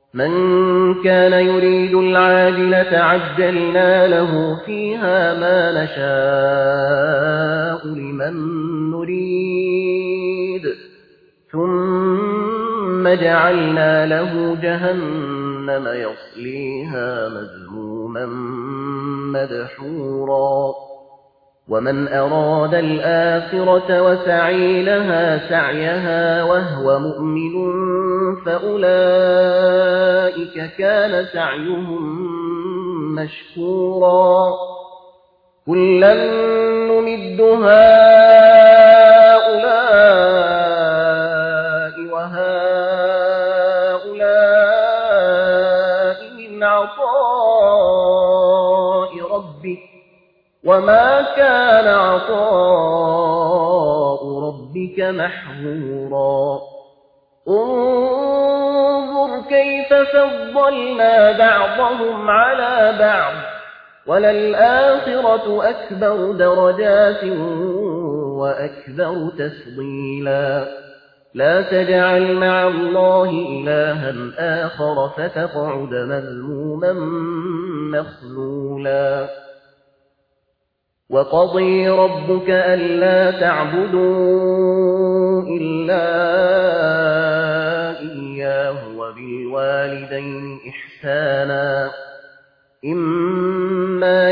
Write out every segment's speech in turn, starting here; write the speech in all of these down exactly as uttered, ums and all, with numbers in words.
من كان يريد العاجلة عجلنا له فيها ما نشاء لمن نريد ثم جعلنا له جهنم يصليها مذموما مدحورا ومن أراد الآخرة وسعي لها سعيها وهو مؤمن فأولئك كان سعيهم مشكورا كلا نمد هؤلاء وهؤلاء من عطاء ربك وما كان عطاء ربك محظورا انظر كيف فضلنا بعضهم على بعض وللآخرة أكبر درجات وأكبر تفضيلا لا تجعل مع الله إلها آخر فتقعد مذموما مخذولا وقضي ربك ألا تعبدوا إلا إياه وبالوالدين إحسانا إما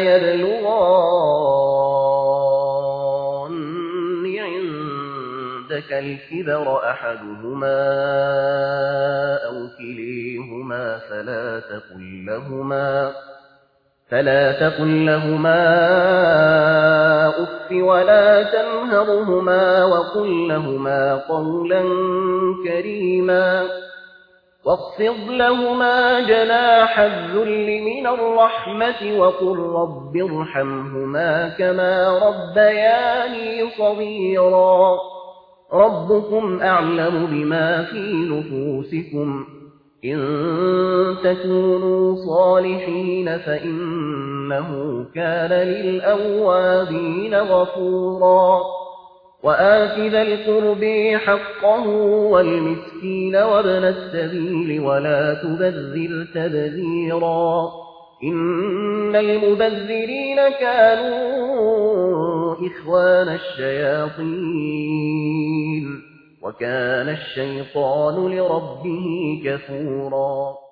يبلغن عندك الكبر أحدهما أو كليهما فلا تقل لهما فلا تقل لهما أف ولا تنهرهما وقل لهما قولا كريما واخفض لهما جناح الذل من الرحمة وقل رب ارحمهما كما ربياني صغيرا ربكم أعلم بما في نفوسكم إن تكونوا صالحين فإنه كان للأوابين غفورا وآت ذا القرب حقه والمسكين وابن السبيل ولا تبذر تبذيرا إن المبذرين كانوا إخوان الشياطين وكان الشيطان لربه كفورا